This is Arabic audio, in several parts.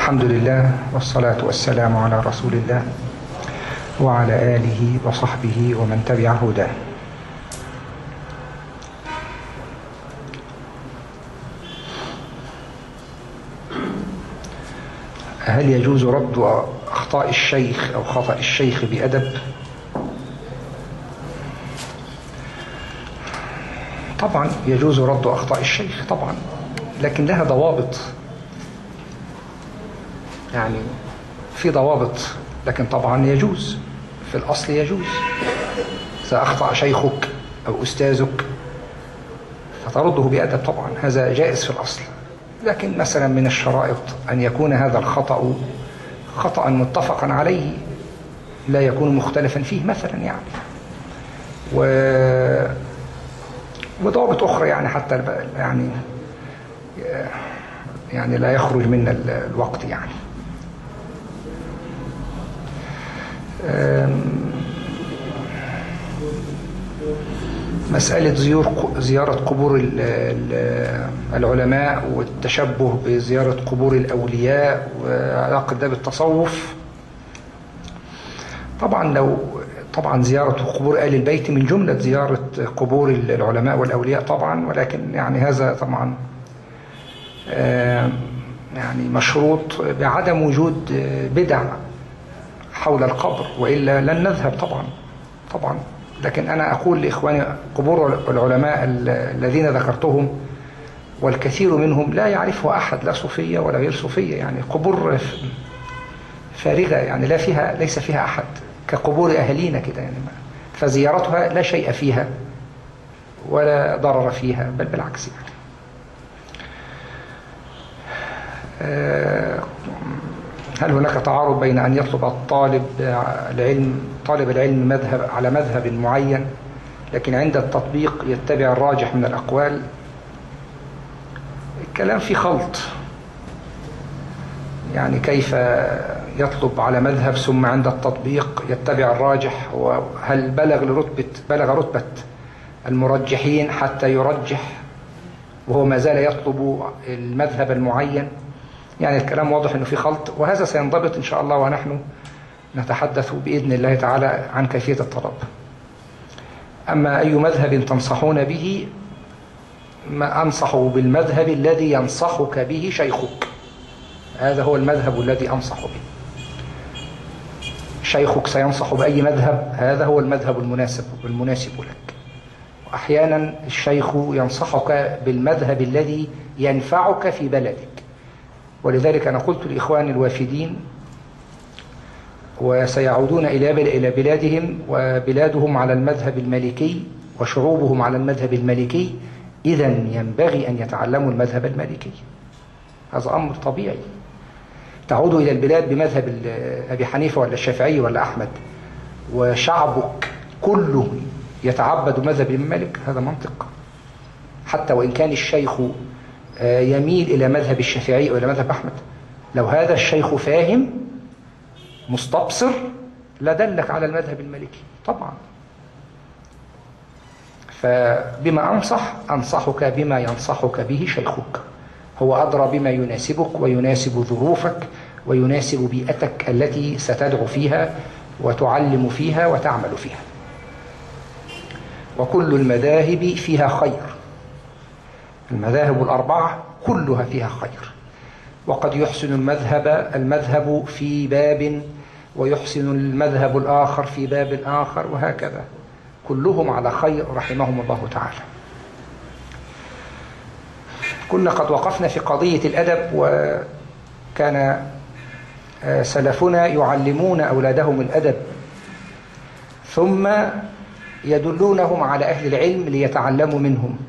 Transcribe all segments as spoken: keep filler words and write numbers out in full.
الحمد لله والصلاة والسلام على رسول الله وعلى آله وصحبه ومن تبع هداه. هل يجوز رد أخطاء الشيخ أو خطأ الشيخ بأدب؟ طبعا يجوز رد أخطاء الشيخ طبعا، لكن لها ضوابط، يعني في ضوابط، لكن طبعا يجوز، في الأصل يجوز. إذا أخطأ شيخك أو أستاذك فترده بأدب، طبعا هذا جائز في الأصل. لكن مثلا من الشرائط أن يكون هذا الخطأ خطأ متفقا عليه، لا يكون مختلفا فيه مثلا، يعني و... وضوابط أخرى يعني حتى يعني يعني لا يخرج منا الوقت يعني. مسألة زيارة قبور العلماء والتشبه بزيارة قبور الأولياء وعلاقة ده بالتصوف، طبعا لو طبعا زيارة قبور آل البيت من جملة زيارة قبور العلماء والأولياء طبعا، ولكن يعني هذا طبعا يعني مشروط بعدم وجود بدع حول القبر، وإلا لن نذهب طبعا طبعا. لكن أنا أقول لإخواني قبور العلماء الذين ذكرتهم والكثير منهم لا يعرفها أحد، لا صوفية ولا غير صوفية، يعني قبور فارغة، يعني لا فيها ليس فيها أحد كقبور أهلينا كده يعني، فزيارتها لا شيء فيها ولا ضرر فيها، بل بالعكس يعني. هل هناك تعارض بين أن يطلب الطالب العلم طالب العلم مذهب على مذهب معين، لكن عند التطبيق يتبع الراجح من الأقوال؟ الكلام فيه خلط، يعني كيف يطلب على مذهب ثم عند التطبيق يتبع الراجح؟ وهل بلغ لرتبة بلغ رتبة المرجحين حتى يرجح وهو ما زال يطلب المذهب المعين؟ يعني الكلام واضح أنه في خلط، وهذا سينضبط إن شاء الله ونحن نتحدث بإذن الله تعالى عن كيفية الطلب. أما أي مذهب تنصحون به؟ ما أنصح بالمذهب الذي ينصحك به شيخك، هذا هو المذهب الذي أنصح به. شيخك سينصح بأي مذهب، هذا هو المذهب المناسب والمناسب لك. وأحيانا الشيخ ينصحك بالمذهب الذي ينفعك في بلدك، ولذلك أنا قلت لإخواني الوافدين وسيعودون إلى بلادهم وبلادهم على المذهب المالكي وشعوبهم على المذهب المالكي، إذن ينبغي أن يتعلموا المذهب المالكي، هذا أمر طبيعي. تعود إلى البلاد بمذهب أبي حنيفة ولا الشافعي ولا أحمد وشعبك كله يتعبد مذهب المالك، هذا منطق. حتى وإن كان الشيخ يميل إلى مذهب الشافعي أو إلى مذهب أحمد، لو هذا الشيخ فاهم مستبصر لدلك على المذهب المالكي طبعا. فبما أنصح أنصحك بما ينصحك به شيخك، هو أدرى بما يناسبك ويناسب ظروفك ويناسب بيئتك التي ستدعو فيها وتعلم فيها وتعمل فيها. وكل المذاهب فيها خير، المذاهب الأربعة كلها فيها خير، وقد يحسن المذهب المذهب في باب ويحسن المذهب الآخر في باب آخر، وهكذا كلهم على خير رحمهم الله تعالى. كنا قد وقفنا في قضية الأدب، وكان سلفنا يعلمون أولادهم الأدب ثم يدلونهم على أهل العلم ليتعلموا منهم.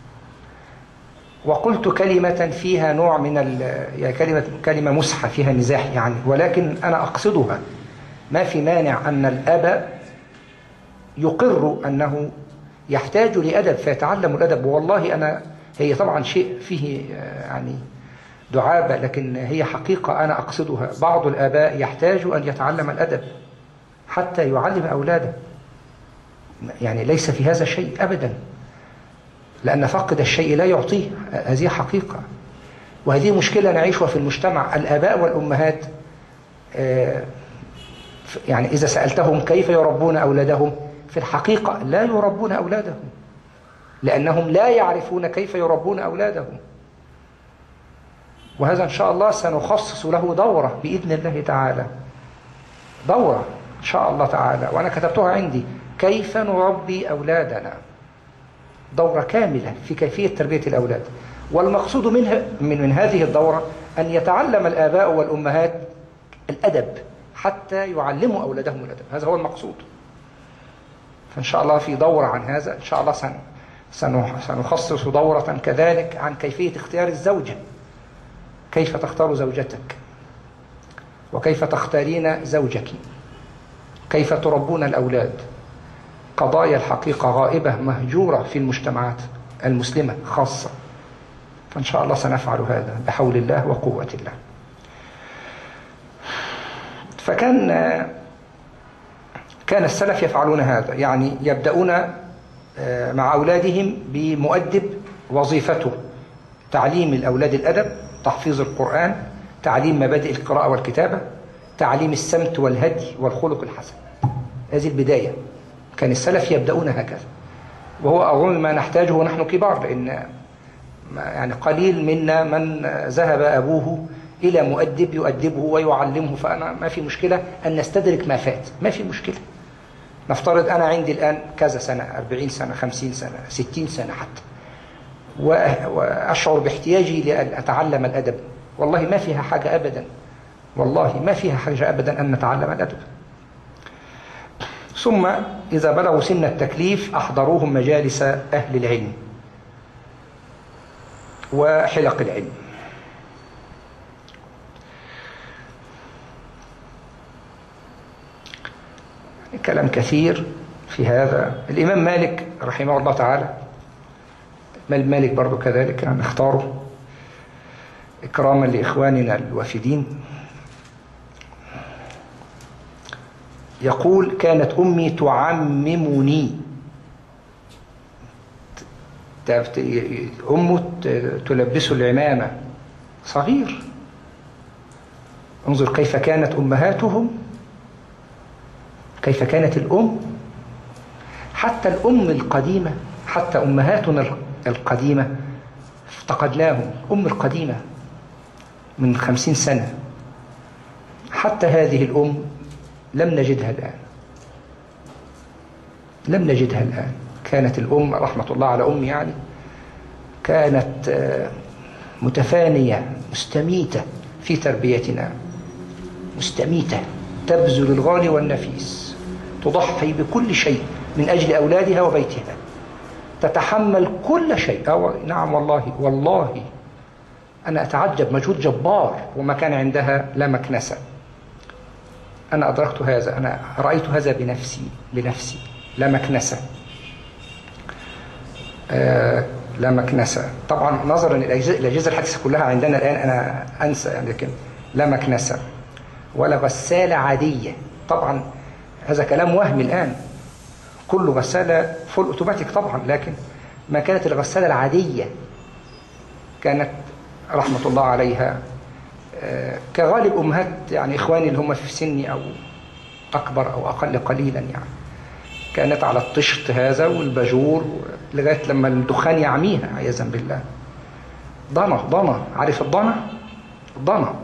وقلت كلمة فيها نوع من يعني كلمة كلمة مسحة فيها مزاح يعني، ولكن أنا أقصدها. ما في مانع أن الأب يقر أنه يحتاج لأدب فيتعلم الأدب، والله أنا هي طبعا شيء فيه يعني دعابة، لكن هي حقيقة أنا أقصدها. بعض الآباء يحتاج أن يتعلم الأدب حتى يعلم أولاده، يعني ليس في هذا شيء أبدا، لأن فقد الشيء لا يعطيه، هذه حقيقة. وهذه مشكلة نعيشها في المجتمع. الآباء والأمهات يعني إذا سألتهم كيف يربون أولادهم، في الحقيقة لا يربون أولادهم، لأنهم لا يعرفون كيف يربون أولادهم. وهذا إن شاء الله سنخصص له دورة بإذن الله تعالى، دورة إن شاء الله تعالى، وأنا كتبتها عندي، كيف نربي أولادنا، دورة كاملة في كيفية تربية الأولاد. والمقصود منها من, من هذه الدورة أن يتعلم الآباء والأمهات الأدب حتى يعلموا أولادهم الأدب، هذا هو المقصود. فإن شاء الله في دورة عن هذا إن شاء الله سن سنخصص دورة كذلك عن كيفية اختيار الزوجة، كيف تختار زوجتك، وكيف تختارين زوجك، كيف تربون الأولاد. قضايا الحقيقة غائبة مهجورة في المجتمعات المسلمة خاصة. فإن شاء الله سنفعل هذا بحول الله وقوة الله. فكان كان السلف يفعلون هذا، يعني يبدأون مع أولادهم بمؤدب وظيفته تعليم الأولاد الأدب، تحفيظ القرآن، تعليم مبادئ القراءة والكتابة، تعليم السمت والهدي والخلق الحسن. هذه البداية، كان السلف يبدأون هكذا، وهو أظن ما نحتاجه ونحن كبار، لأن يعني قليل منا من ذهب أبوه إلى مؤدب يؤدبه ويعلمه. فأنا ما في مشكلة أن نستدرك ما فات، ما في مشكلة. نفترض أنا عندي الآن كذا سنة، أربعين سنة، خمسين سنة، ستين سنة حتى، وأشعر باحتياجي لأن أتعلم الأدب. والله ما فيها حاجة أبدا، والله ما فيها حاجة أبدا أن نتعلم الأدب. ثم إذا بلغوا سن التكليف أحضروهم مجالس أهل العلم وحلق العلم. كلام كثير في هذا. الإمام مالك رحمه الله تعالى، مالك برضو كذلك نختاره إكراما لإخواننا الوافدين، يقول: كانت أمي تعممني. أمه تلبس العمامة صغير. انظر كيف كانت أمهاتهم، كيف كانت الأم. حتى الأم القديمة، حتى أمهاتنا القديمة افتقدناهم. أم القديمة من خمسين سنة، حتى هذه الأم لم نجدها الآن، لم نجدها الآن. كانت الأم رحمة الله على أمي، يعني كانت متفانية مستميتة في تربيتنا، مستميتة، تبذل الغالي والنفيس، تضحي بكل شيء من أجل أولادها وبيتها، تتحمل كل شيء. أو نعم والله، والله أنا أتعجب، مجهود جبار، وما كان عندها لا مكنسة. أنا أدركت هذا، أنا رأيت هذا بنفسي بنفسي لا مكنسة. آه لا مكنسة طبعا، نظرا للأجهزة الحديثة كلها عندنا الآن أنا أنسى يعني، لكن لا مكنسة ولا غسالة عادية. طبعا هذا كلام وهمي الآن، كل غسالة فول أوتوماتيك طبعا، لكن ما كانت الغسالة العادية كانت رحمة الله عليها كغالب أمهات يعني إخواني اللي هم في سني أو أكبر أو أقل قليلا، يعني كانت على الطشت هذا والباجور لغاية لما الدخان يعميها عياذا بالله. ضنا ضنا، عارف الضنا؟ ضنا.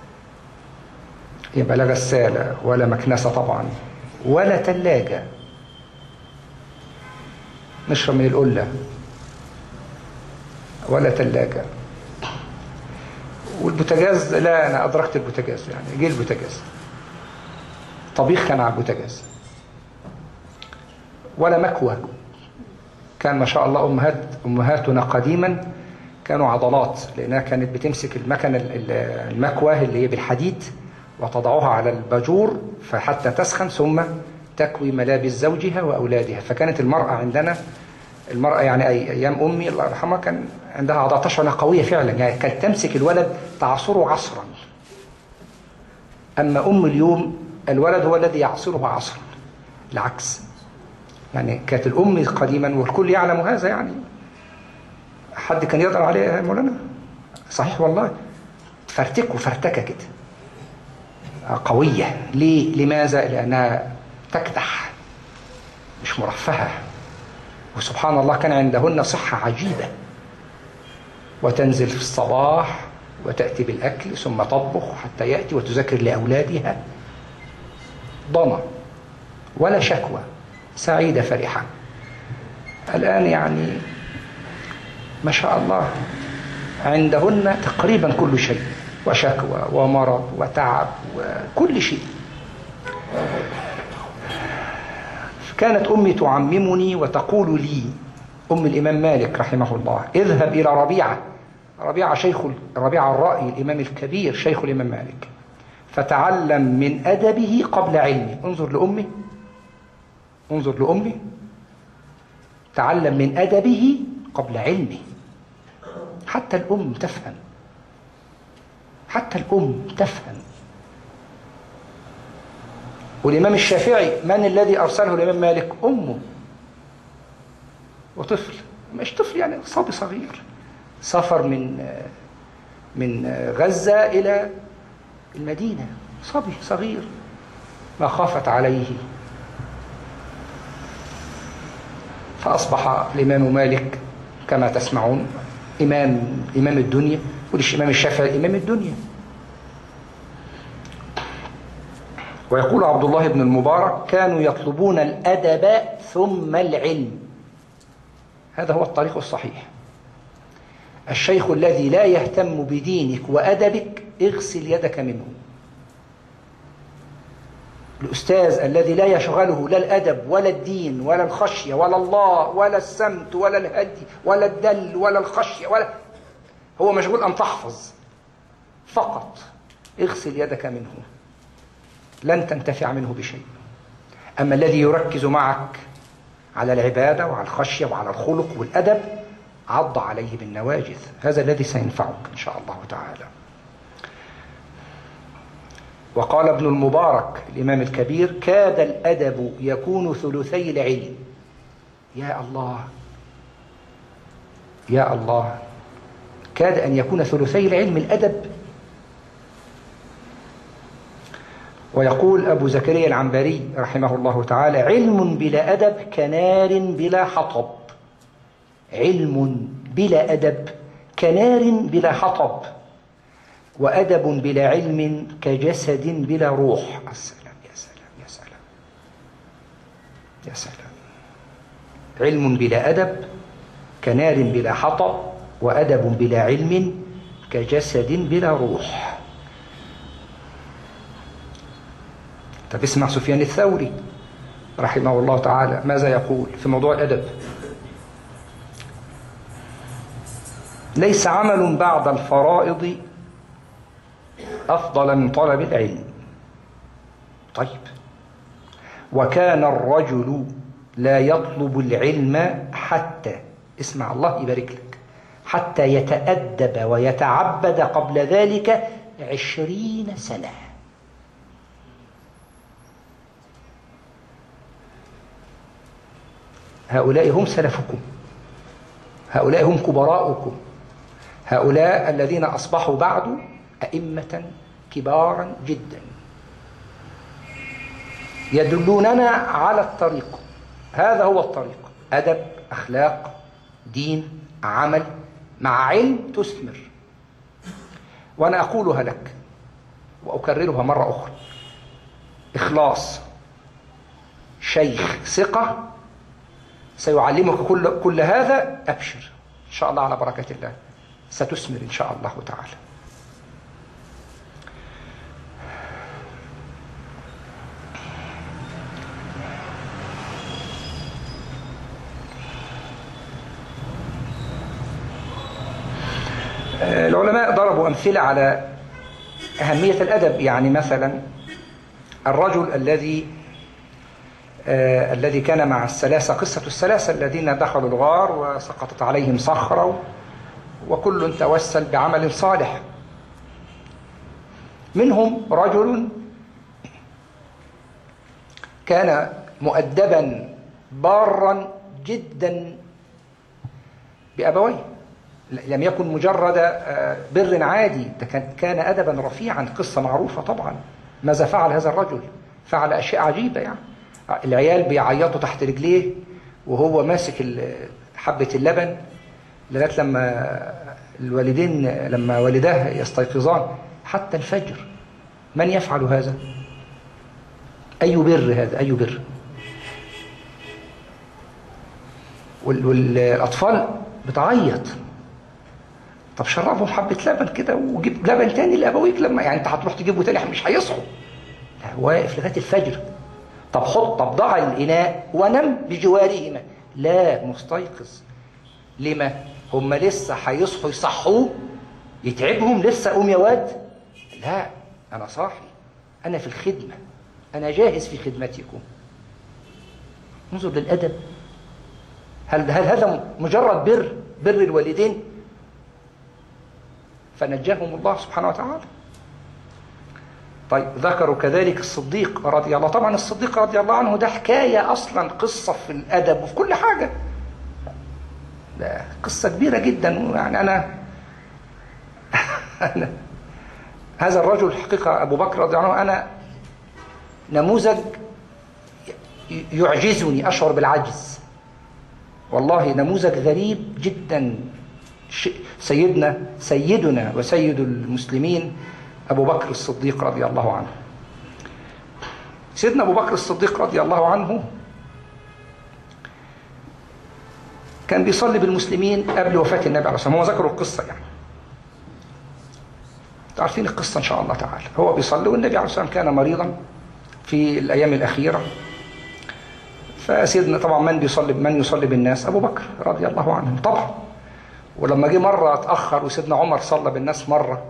يبقى لا غسالة ولا مكنسة طبعا، ولا تلاجة نشرب من القلة، ولا تلاجة. والبوتاجاز، لا أنا أدركت البوتاجاز، يعني جه البوتاجاز، طبيخ كان على البوتاجاز، ولا مكوى. كان ما شاء الله أمهات أمهاتنا قديما كانوا عضلات، لأنها كانت بتمسك المكنة المكوى اللي هي بالحديد وتضعها على الباجور فحتى تسخن، ثم تكوي ملابس زوجها وأولادها. فكانت المرأة عندنا، المرأة يعني أيام أمي الله يرحمها كان عندها عضلات طشنة قوية فعلا، يعني كانت تمسك الولد تعصره عصرا. أما أم اليوم الولد هو الذي يعصره عصرا، العكس. يعني كانت الأم قديما، والكل يعلم هذا، يعني حد كان يقدر عليه يا مولانا؟ صحيح والله، تفرتكوا فرتكة كده قوية. ليه؟ لماذا؟ لأنها تكدح، مش مرفهة، وسبحان الله كان عندهن صحة عجيبة، وتنزل في الصباح وتأتي بالأكل ثم تطبخ حتى يأتي وتذاكر لأولادها، ضنا ولا شكوى، سعيدة فرحة. الآن يعني ما شاء الله عندهن تقريبا كل شيء، وشكوى ومرض وتعب وكل شيء. كانت أمي تعممني وتقول لي، أم الإمام مالك رحمه الله، اذهب إلى ربيعة، ربيعة شيخ ربيعة الرأي الإمام الكبير شيخ الإمام مالك، فتعلم من أدبه قبل علمه. انظر لأمي، انظر لأمي، تعلم من أدبه قبل علمه. حتى الأم تفهم، حتى الأم تفهم. والإمام الشافعي من الذي أرسله الإمام مالك؟ أمه، وطفل، مش طفل يعني صبي صغير، سافر من من غزة إلى المدينة، صبي صغير، ما خافت عليه، فأصبح الإمام مالك كما تسمعون إمام إمام الدنيا، والإمام الشافعي إمام الدنيا. ويقول عبد الله بن المبارك: كانوا يطلبون الأدب ثم العلم. هذا هو الطريق الصحيح. الشيخ الذي لا يهتم بدينك وأدبك اغسل يدك منه. الأستاذ الذي لا يشغله لا الأدب ولا الدين ولا الخشية ولا الله ولا السمت ولا الهدي ولا الدل ولا الخشية ولا، هو مشغول أن تحفظ فقط، اغسل يدك منه، لن تنتفع منه بشيء. أما الذي يركز معك على العبادة وعلى الخشية وعلى الخلق والأدب، عض عليه بالنواجذ، هذا الذي سينفعك إن شاء الله تعالى. وقال ابن المبارك الإمام الكبير: كاد الأدب يكون ثلثي العلم. يا الله يا الله، كاد أن يكون ثلثي العلم الأدب. ويقول أبو زكريا العنبري رحمه الله تعالى: علم بلا أدب كنار بلا حطب. علم بلا أدب كنار بلا حطب، وأدب بلا علم كجسد بلا روح. السلام يا سلام يا سلام يا سلام. علم بلا أدب كنار بلا حطب، وأدب بلا علم كجسد بلا روح. طب اسمع سفيان الثوري رحمه الله تعالى ماذا يقول في موضوع الأدب: ليس عمل بعد الفرائض أفضل من طلب العلم. طيب، وكان الرجل لا يطلب العلم حتى، اسمع الله يبارك لك، حتى يتأدب ويتعبد قبل ذلك عشرين سنة. هؤلاء هم سلفكم، هؤلاء هم كبراؤكم، هؤلاء الذين أصبحوا بعد أئمة كبارا جدا يدلوننا على الطريق. هذا هو الطريق: أدب، أخلاق، دين، عمل، مع علم تثمر. وأنا أقولها لك وأكررها مرة أخرى: إخلاص، شيخ ثقة سيعلمك كل, كل هذا، أبشر إن شاء الله على بركة الله، ستثمر إن شاء الله تعالى. العلماء ضربوا أمثلة على أهمية الأدب. يعني مثلا الرجل الذي آه الذي كان مع الثلاثة، قصة الثلاثة الذين دخلوا الغار وسقطت عليهم صخرة وكل توسل بعمل صالح. منهم رجل كان مؤدبا بارا جدا بأبويه، لم يكن مجرد بر عادي، ده كان أدبا رفيعا. قصة معروفة طبعا. ماذا فعل هذا الرجل؟ فعل أشياء عجيبة يعني. العيال بيعيطوا تحت رجليه وهو ماسك حبة اللبن لغاية لما الوالدين لما والداه يستيقظان حتى الفجر. من يفعل هذا؟ أي بر هذا؟ أي بر؟ والأطفال بتعيط. طب شربهم حبة لبن كده وجيب لبن تاني لأبويك، لما يعني أنت هتروح تجيبه تاني مش هيصحوا. لا، واقف لغاية الفجر. طب حط طب ضع الإناء ونم بجوارهما. لا، مستيقظ. لما؟ هم لسه هيصحوا يصحوه يتعبهم لسه قوم يا واد؟ لا، أنا صاحي، أنا في الخدمة، أنا جاهز في خدمتكم. انظر للأدب. هل هل هذا مجرد بر بر الوالدين؟ فنجاهم الله سبحانه وتعالى. طيب، ذكروا كذلك الصديق رضي الله. طبعا الصديق رضي الله عنه ده حكاية أصلا، قصة في الأدب وفي كل حاجة. ده قصة كبيرة جدا يعني. أنا, أنا هذا الرجل حقيقة أبو بكر رضي الله عنه أنا نموذج يعجزني، أشعر بالعجز والله. نموذج غريب جدا. سيدنا سيدنا وسيد المسلمين أبو بكر الصديق رضي الله عنه. سيدنا أبو بكر الصديق رضي الله عنه كان بيصلي بالمسلمين قبل وفاة النبي عليه الصلاة والسلام. هو ذكروا القصة يعني، تعرفين القصة إن شاء الله تعالى. هو بيصلي والنبي عليه الصلاة والسلام كان مريضا في الأيام الأخيرة. فسيدنا طبعا من بيصلي من يصلي بالناس؟ أبو بكر رضي الله عنه طبعا. ولما جه مرة اتأخر وسيدنا عمر صلى بالناس مرة،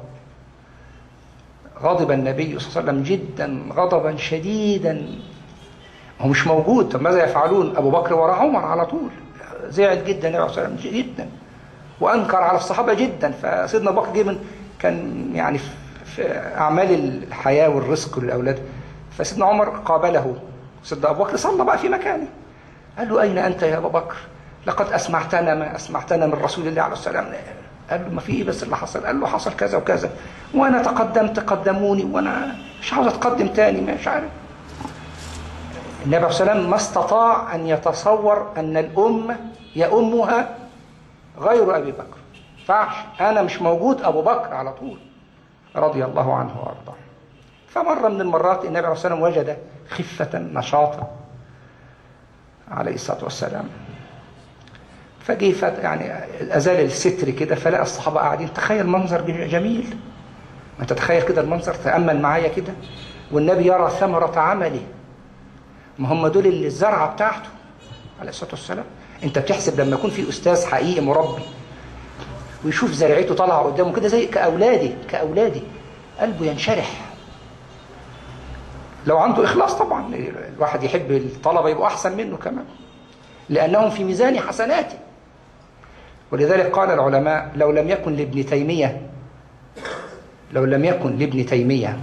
غضب النبي صلى الله عليه وسلم جدا غضبا شديدا. هو مش موجود، طب ماذا يفعلون؟ أبو بكر وراء عمر على طول. زعل جدا النبي صلى الله عليه وسلم جدا وأنكر على الصحابة جدا. فسيدنا أبو بكر جه من كان يعني في أعمال الحياة والرزق للأولاد. فسيدنا عمر قابله. سيدنا أبو بكر صلى بقى في مكانه. قال له: أين أنت يا أبو بكر؟ لقد أسمعتنا ما أسمعتنا من رسول الله عليه السلام. قال له: ما في إيه بس اللي حصل؟ قال له: حصل كذا وكذا وأنا تقدمت قدموني وأنا مش عاوز أتقدم تاني، مش عارف. النبي عليه الصلاة والسلام ما استطاع أن يتصور أن الأم يأمها غير أبي بكر. فعش أنا مش موجود، أبو بكر على طول رضي الله عنه وأرضاه. فمرة من المرات النبي عليه الصلاة والسلام وجد خفة نشاطا عليه الصلاة والسلام. فجه يعني أزال الستر كده فلقى الصحابة قاعدين. تخيل منظر جميل. ما تتخيل كده المنظر، تأمل معايا كده. والنبي يرى ثمرة عمله. ما هم دول اللي الزرعة بتاعته عليه الصلاة والسلام. انت بتحسب لما يكون في أستاذ حقيقي مربي ويشوف زرعته طالعة قدامه كده زي كأولادي كأولادي قلبه ينشرح. لو عنده إخلاص طبعا. الواحد يحب الطلبة يبقوا أحسن منه كمان، لأنهم في ميزان حسناته. ولذلك قال العلماء: لو لم يكن لابن تيمية لو لم يكن لابن تيمية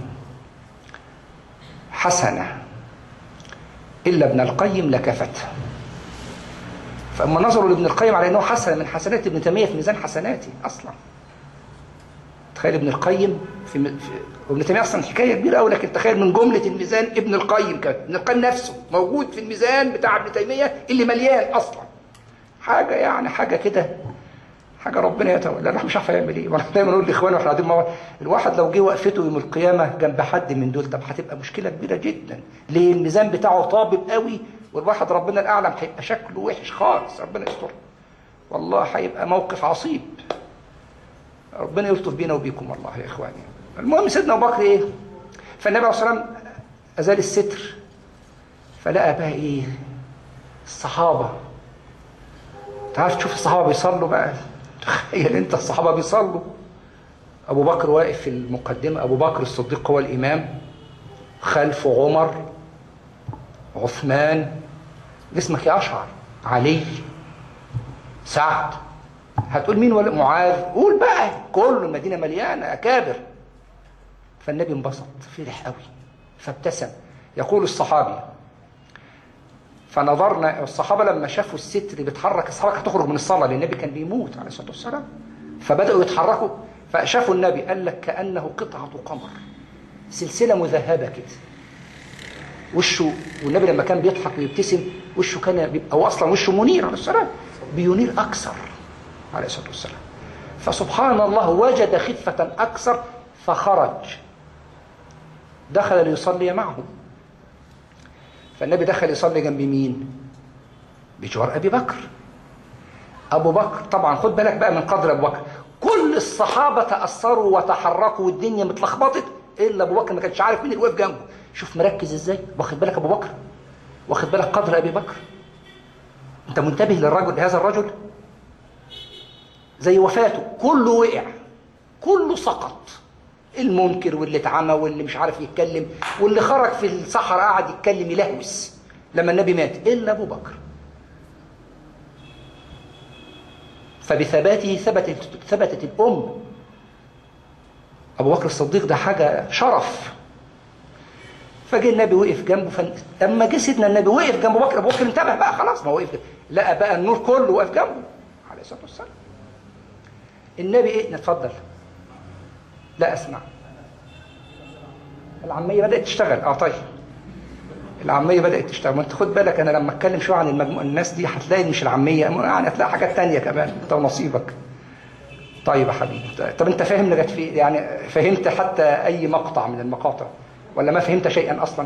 حسنة إلا ابن القيم لكفته. فأما نظروا لابن القيم على أنه حسنة من حسنات ابن تيمية في ميزان حسناته أصلا. تخيل ابن القيم في, م... في... ابن تيمية أصلا حكاية كبيرة أوي، لكن تخيل من جملة الميزان ابن القيم كان ابن القيم نفسه موجود في الميزان بتاع ابن تيمية اللي مليان أصلا. حاجة يعني حاجة كده، حاجة ربنا يتولى. الواحد مش عارف يعمل ايه. وانا دايما اقول لاخواني واحنا قاعدين مع الواحد لو جه وقفته يوم القيامة جنب حد من دول، طب هتبقى مشكلة كبيرة جدا. ليه؟ الميزان بتاعه طابب قوي، والواحد ربنا الأعلم هيبقى شكله وحش خالص. ربنا يستر والله، هيبقى موقف عصيب. ربنا يلطف بينا وبيكم والله يا اخواني. المهم سيدنا ابو بكر ايه؟ فالنبي عليه الصلاه والسلام ازال الستر، فلقى بقى ايه؟ الصحابه. تعرف تشوف الصحابه بيصلوا بقى، تخيل انت الصحابه بيصلوا، ابو بكر واقف في المقدمه، ابو بكر الصديق هو الامام، خلفه عمر، عثمان، جسمك يقشعر، علي، سعد، هتقول مين؟ ولا معاذ؟ قول بقى، كل المدينه مليانه اكابر. فالنبي انبسط، فرح قوي، فابتسم. يقول الصحابي: فنظرنا الصحابه لما شافوا الستر بيتحرك، الصحابه هتخرج من الصلاه لان النبي كان بيموت عليه الصلاه والسلام، فبدأوا يتحركوا، فشافوا النبي قال لك كأنه قطعة قمر، سلسلة مذهبة كده وشه. والنبي لما كان بيضحك ويبتسم وشه كان بيبقى، هو أصلا وشه منير عليه السلام، بينير أكثر عليه الصلاة والسلام. فسبحان الله وجد خفة أكثر فخرج، دخل ليصلي معهم. فالنبي دخل يصلي جنب مين؟ بجوار أبي بكر. أبو بكر طبعا خد بالك بقى من قدر أبو بكر، كل الصحابة تأثروا وتحركوا والدنيا متلخبطت إلا أبو بكر ما كانش عارف مين اللي واقف جنبه. شوف مركز إزاي، واخد بالك أبو بكر، واخد بالك قدر أبي بكر، أنت منتبه للرجل، لهذا الرجل زي وفاته كله وقع، كله سقط، المنكر واللي اتعمى واللي مش عارف يتكلم واللي خرج في الصحراء قاعد يتكلم يلهوس لما النبي مات، إلا أبو بكر. فبثباته ثبتت ثبتت الأمة. أبو بكر الصديق ده حاجة شرف. فجه النبي وقف جنبه، فلما جه سيدنا النبي وقف جنب بكر، أبو بكر انتبه بقى خلاص، ما هو وقف، لقى بقى النور كله واقف جنبه عليه الصلاة والسلام. النبي إيه؟ نتفضل. لا أسمع. العامية بدأت تشتغل. اه طيب العامية بدأت تشتغل. ما انت خد بالك انا لما اتكلم شوية عن المجموعة الناس دي هتلاقي مش العامية، يعني هتلاقي حاجات تانية كمان، انت ونصيبك. طيب يا حبيبي، طب انت فاهم لغاية في يعني فهمت حتى اي مقطع من المقاطع ولا ما فهمت شيئا اصلا؟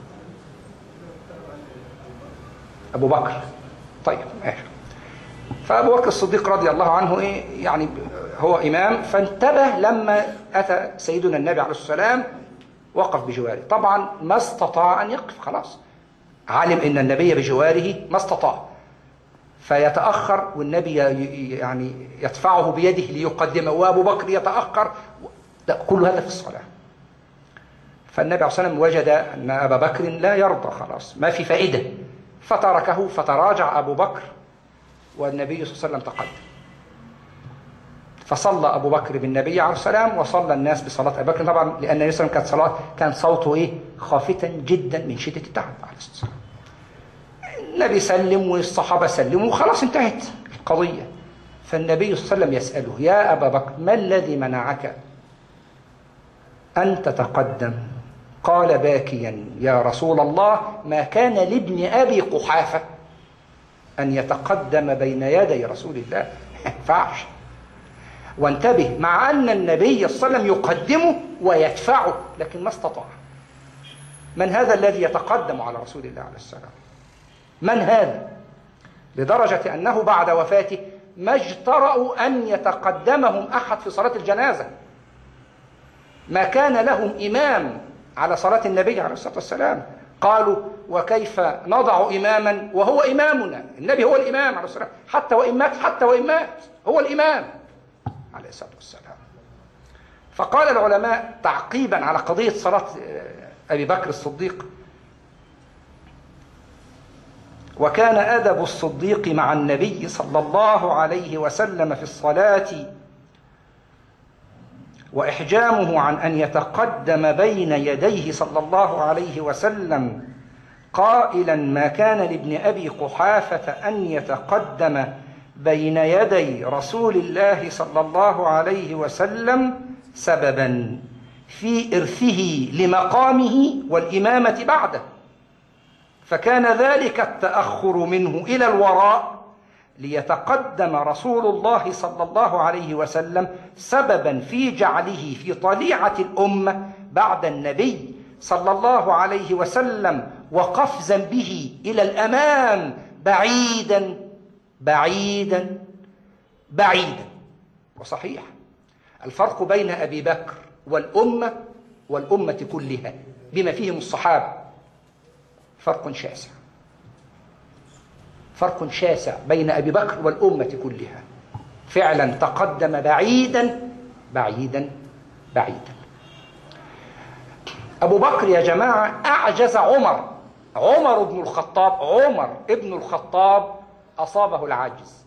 ابو بكر. طيب ماشي. فابو بكر الصديق رضي الله عنه ايه يعني هو امام، فانتبه لما اتى سيدنا النبي عليه السلام وقف بجواره. طبعا ما استطاع ان يقف، خلاص علم ان النبي بجواره ما استطاع، فيتاخر والنبي يعني يدفعه بيده ليقدمه وابو بكر يتاخر، كل هذا في الصلاه. فالنبي عليه الصلاه والسلام وجد ان ابا بكر لا يرضى، خلاص ما في فائده، فتركه، فتراجع ابو بكر والنبي صلى الله عليه وسلم تقدم. فصلى أبو بكر بالنبي عليه السلام وصلى الناس بصلاة أبي بكر، طبعا لأن النبي صلى الله عليه وسلم كانت صلاة كان صوته إيه؟ خافتا جدا من شدة التعب عليه الصلاة والسلام. النبي سلم والصحابة سلموا وخلاص انتهت القضية. فالنبي صلى الله عليه وسلم يسأله يا أبا بكر ما الذي منعك أن تتقدم؟ قال باكيا يا رسول الله ما كان لابن أبي قحافة أن يتقدم بين يدي رسول الله، ما ينفعش. وانتبه، مع أن النبي صلى الله عليه وسلم يقدمه ويدفعه لكن ما استطاع. من هذا الذي يتقدم على رسول الله عليه السلام؟ من هذا؟ لدرجة أنه بعد وفاته ما اجترأوا أن يتقدمهم أحد في صلاة الجنازة، ما كان لهم إمام على صلاة النبي عليه الصلاة والسلام. قالوا وكيف نضع إماما وهو إمامنا؟ النبي هو الإمام عليه الصلاة والسلام، حتى وإن مات، حتى وإن مات هو الإمام عليه الصلاة والسلام. فقال العلماء تعقيبا على قضية صلاة أبي بكر الصديق: وكان أدب الصديق مع النبي صلى الله عليه وسلم في الصلاة وإحجامه عن أن يتقدم بين يديه صلى الله عليه وسلم قائلا ما كان لابن أبي قحافة أن يتقدم بين يدي رسول الله صلى الله عليه وسلم سببا في إرثه لمقامه والإمامة بعده، فكان ذلك التأخر منه إلى الوراء ليتقدم رسول الله صلى الله عليه وسلم سببا في جعله في طليعة الأمة بعد النبي صلى الله عليه وسلم وقفزا به إلى الأمام بعيدا بعيدا بعيدا. وصحيح الفرق بين أبي بكر والأمة والأمة كلها بما فيهم الصحابة فرق شاسع، فرق شاسع بين أبي بكر والأمة كلها. فعلا تقدم بعيدا بعيدا بعيدا. أبو بكر يا جماعة أعجز عمر، عمر بن الخطاب، عمر ابن الخطاب أصابه العجز،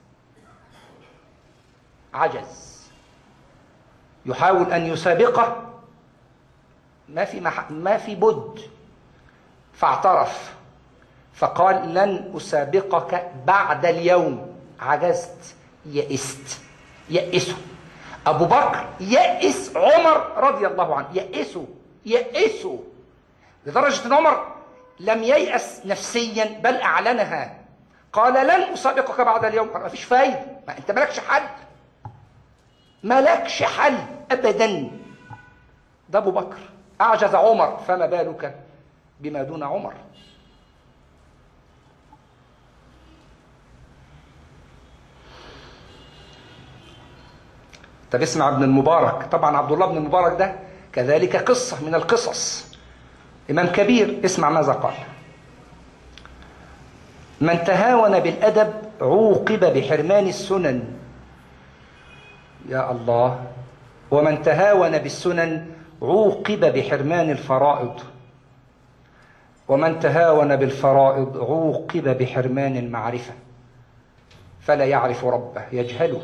عجز، يحاول أن يسابقه ما في مح... ما في بد، فاعترف فقال لن أسابقك بعد اليوم، عجزت، يئست، يئسوا. أبو بكر يأس عمر رضي الله عنه، يأسه يأسه لدرجة أن عمر لم ييأس نفسيا بل أعلنها، قال لن أسابقك بعد اليوم. ما فيش فايدة، ما أنت مالكش حل، مالكش حل أبدا. ده أبو بكر أعجز عمر، فما بالك بما دون عمر. طب اسمع ابن المبارك. طبعا عبد الله بن المبارك ده كذلك قصة من القصص، إمام كبير. اسمع ماذا قال: من تهاون بالأدب عوقب بحرمان السنن. يا الله. ومن تهاون بالسنن عوقب بحرمان الفرائض، ومن تهاون بالفرائض عوقب بحرمان المعرفة، فلا يعرف ربه يجهله.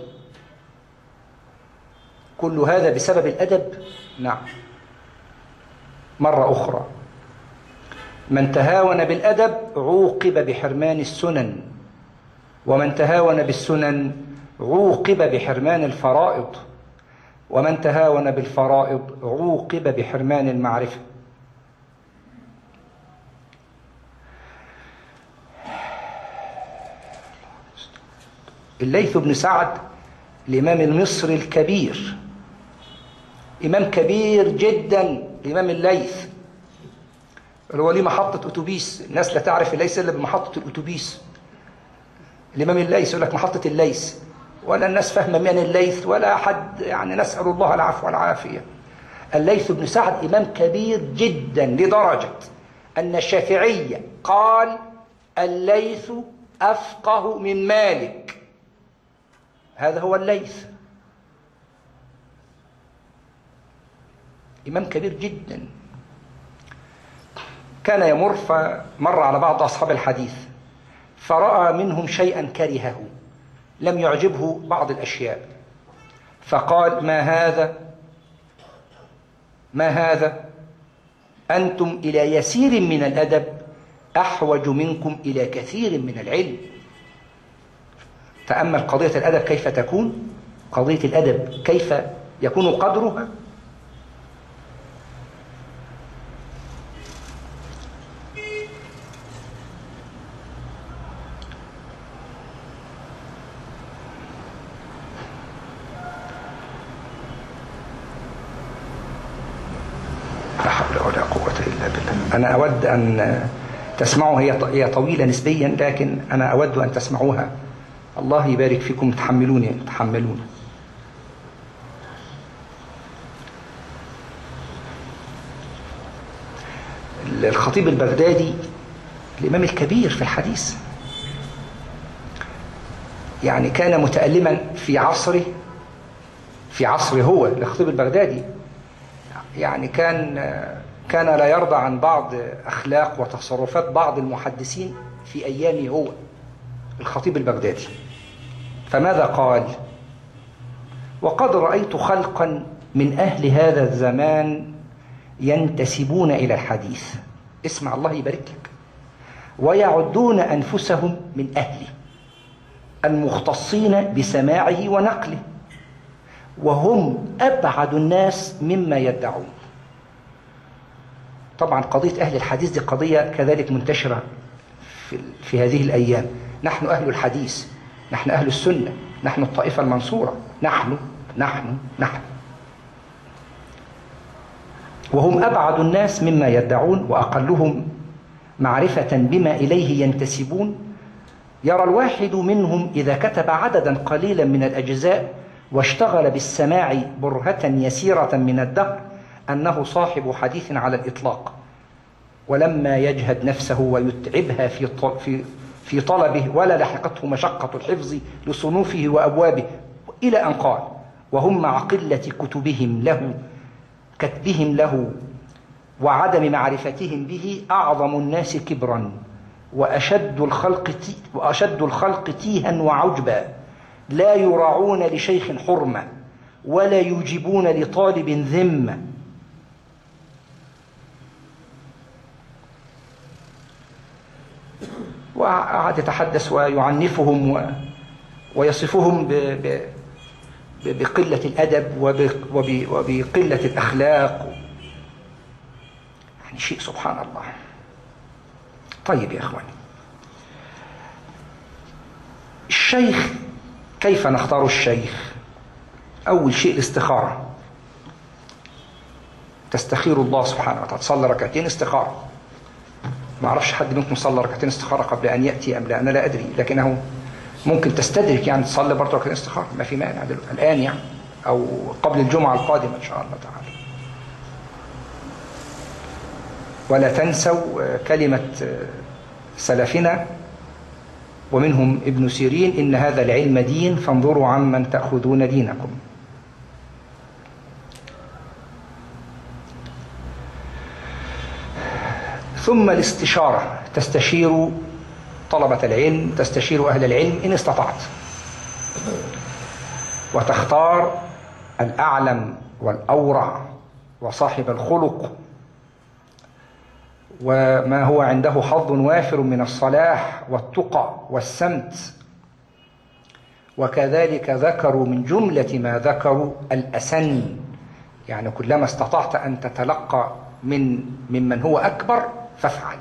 كل هذا بسبب الأدب. نعم. مرة أخرى: من تهاون بالأدب عوقب بحرمان السنن، ومن تهاون بالسنن عوقب بحرمان الفرائض، ومن تهاون بالفرائض عوقب بحرمان المعرفة. الليث بن سعد الإمام المصري الكبير، إمام كبير جدا الإمام الليث، هو ليه محطة أتوبيس. الناس لا تعرف الليث إلا بمحطة الأتوبيس. الإمام الليث يقول لك محطة الليث، ولا الناس فاهمة من الليث ولا حد، يعني نسأل الله العفو والعافية. الليث بن سعد إمام كبير جدا لدرجة أن الشافعية قال الليث أفقه من مالك. هذا هو الليث، إمام كبير جدا. كان يمر فمر على بعض أصحاب الحديث فرأى منهم شيئا كرهه، لم يعجبه بعض الأشياء، فقال: ما هذا ما هذا أنتم إلى يسير من الأدب أحوج منكم إلى كثير من العلم. تأمل قضية الأدب كيف تكون، قضية الأدب كيف يكون قدرها. لا حول ولا قوة إلا بالله. أنا أود أن تسمعوا، هي طويلة نسبيا لكن أنا أود أن تسمعوها. الله يبارك فيكم. تحملوني تحملوني. الخطيب البغدادي الإمام الكبير في الحديث، يعني كان متألما في عصره في عصره هو الخطيب البغدادي، يعني كان كان لا يرضى عن بعض أخلاق وتصرفات بعض المحدثين في أيامه هو الخطيب البغدادي. فماذا قال؟ وقد رأيت خلقا من أهل هذا الزمان ينتسبون إلى الحديث، اسمع الله يبارك لك، ويعدون أنفسهم من أهله المختصين بسماعه ونقله، وهم أبعد الناس مما يدعون. طبعا قضية أهل الحديث دي قضية كذلك منتشرة في, في هذه الأيام. نحن أهل الحديث، نحن أهل السنة، نحن الطائفة المنصورة، نحن نحن نحن وهم أبعد الناس مما يدعون وأقلهم معرفة بما إليه ينتسبون. يرى الواحد منهم إذا كتب عددا قليلا من الأجزاء واشتغل بالسماع برهة يسيرة من الدهر أنه صاحب حديث على الإطلاق، ولما يجهد نفسه ويتعبها في في في طلبه ولا لحقته مشقة الحفظ لصنوفه وأبوابه، إلى أن قال: وهم مع قلة كتبهم له كتبهم له وعدم معرفتهم به أعظم الناس كبرا وأشد الخلق وأشد الخلق تيها وعجبا، لا يراعون لشيخ حرمة ولا يجيبون لطالب ذمة. وقعد يتحدث ويعنفهم و... ويصفهم ب... ب... بقلة الأدب وبقلة الأخلاق، يعني شيء سبحان الله. طيب يا إخواني، الشيخ كيف نختار الشيخ؟ أول شيء الاستخارة، تستخير الله سبحانه وتعالى، تصلي ركعتين استخارة. ما أعرفش حد منكم صلى ركعتين استخارة قبل أن يأتي أم لا، أنا لا أدري، لكنه ممكن تستدرك يعني تصلي برضه ركعتين استخارة، ما في مانع الآن يعني، أو قبل الجمعة القادمة إن شاء الله تعالى. ولا تنسوا كلمة سلفنا ومنهم ابن سيرين: إن هذا العلم دين فانظروا عمن تأخذون دينكم. ثم الاستشارة، تستشير طلبة العلم، تستشير أهل العلم إن استطعت، وتختار الأعلم والأورع وصاحب الخلق وما هو عنده حظ وافر من الصلاح والتقى والسمت. وكذلك ذكروا من جملة ما ذكروا الأسن، يعني كلما استطعت أن تتلقى من ممن هو أكبر فافعل.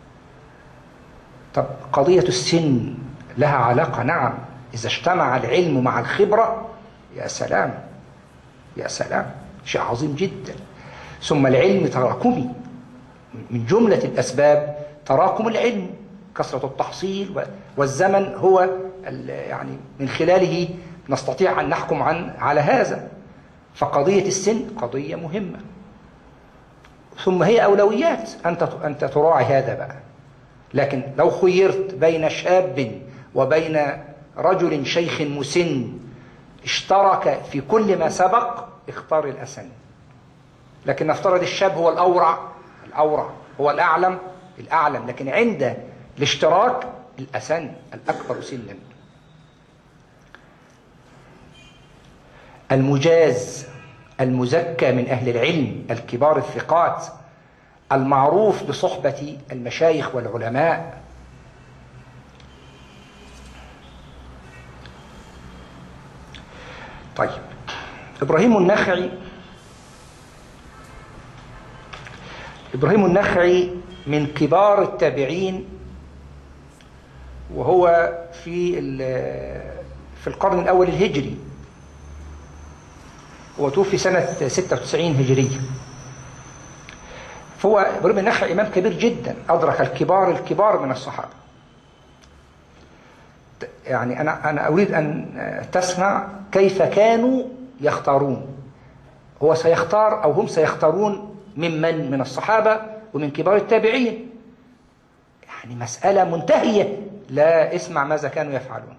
طب قضية السن لها علاقة؟ نعم، إذا اجتمع العلم مع الخبرة يا سلام يا سلام، شيء عظيم جدا. ثم العلم تراكمي، من جملة الأسباب تراكم العلم، كثرة التحصيل، والزمن هو يعني من خلاله نستطيع أن نحكم عن على هذا. فقضية السن قضية مهمة. ثم هي أولويات، أنت أنت تراعي هذا بقى. لكن لو خيرت بين شاب وبين رجل شيخ مسن اشترك في كل ما سبق، اختار الأسن. لكن نفترض الشاب هو الأورع الأورع هو الأعلم الأعلم لكن عند الاشتراك الأسن الأكبر سنا. المجاز المزكى من أهل العلم الكبار الثقات، المعروف بصحبة المشايخ والعلماء. طيب، إبراهيم النخعي إبراهيم النخعي من كبار التابعين، وهو في في القرن الأول الهجري، هو توفي سنة ستة وتسعين هجرية. فهو إبراهيم النخعي إمام كبير جدا، أدرك الكبار الكبار من الصحابة. يعني أنا أنا أريد أن تسمع كيف كانوا يختارون. هو سيختار أو هم سيختارون ممن من الصحابة ومن كبار التابعين، يعني مسألة منتهية. لا، اسمع ماذا كانوا يفعلون.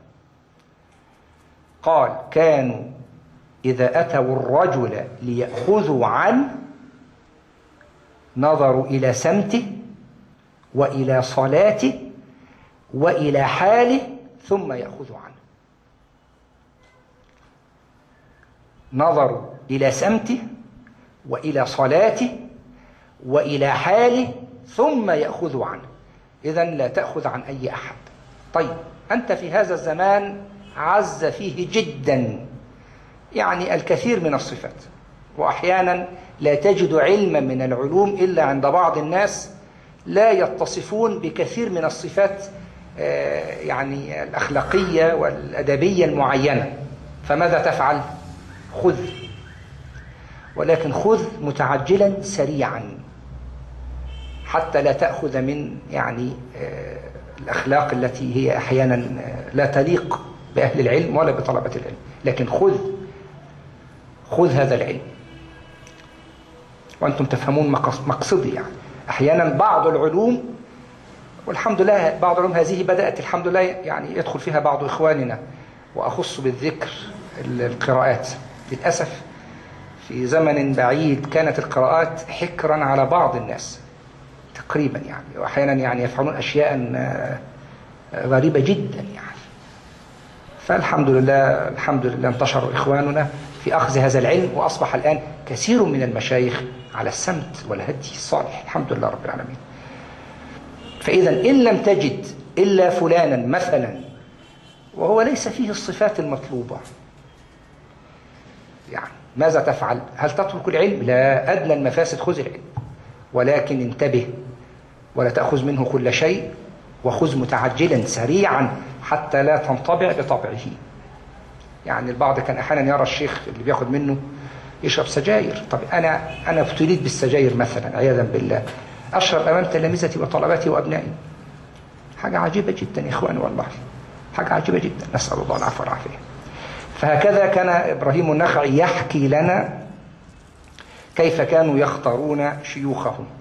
قال: كانوا إذا أتوا الرجل ليأخذوا عنه نظروا إلى سمته وإلى صلاته وإلى حاله ثم يأخذوا عنه. نظروا إلى سمته وإلى صلاته وإلى حاله ثم يأخذوا عنه. إذن لا تأخذ عن أي أحد. طيب، أنت في هذا الزمان عز فيه جدا يعني الكثير من الصفات، وأحيانا لا تجد علما من العلوم إلا عند بعض الناس لا يتصفون بكثير من الصفات يعني الأخلاقية والأدبية المعينة. فماذا تفعل؟ خذ، ولكن خذ متعجلا سريعا، حتى لا تأخذ من يعني الأخلاق التي هي أحيانا لا تليق بأهل العلم ولا بطلبة العلم. لكن خذ خذ هذا العلم، وأنتم تفهمون مقصدي. يعني أحيانا بعض العلوم، والحمد لله بعض العلوم هذه بدأت الحمد لله يعني يدخل فيها بعض إخواننا، وأخص بالذكر القراءات. للأسف في زمن بعيد كانت القراءات حكرا على بعض الناس تقريبا يعني، وأحيانا يعني يفعلون أشياء غريبة جدا يعني. فالحمد لله الحمد لله انتشر إخواننا في أخذ هذا العلم، وأصبح الآن كثير من المشايخ على السمت والهدي الصالح، الحمد لله رب العالمين. فإذا إن لم تجد إلا فلانا مثلا وهو ليس فيه الصفات المطلوبة، يعني ماذا تفعل؟ هل تترك العلم؟ لا، أدنى المفاسد خذ العلم، ولكن انتبه ولا تأخذ منه كل شيء، وخذ متعجلا سريعا حتى لا تنطبع بطبعه. يعني البعض كان أحيانا يرى الشيخ اللي بياخد منه يشرب سجاير. طب أنا أنا ابتليت بالسجاير مثلا عياذا بالله، أشرب أمام تلامذتي وطلباتي وأبنائي. حاجة عجيبة جدا يا إخواني، والله حاجة عجيبة جدا، نسأل الله العفو والعافية. فهكذا كان إبراهيم النخعي يحكي لنا كيف كانوا يختارون شيوخهم.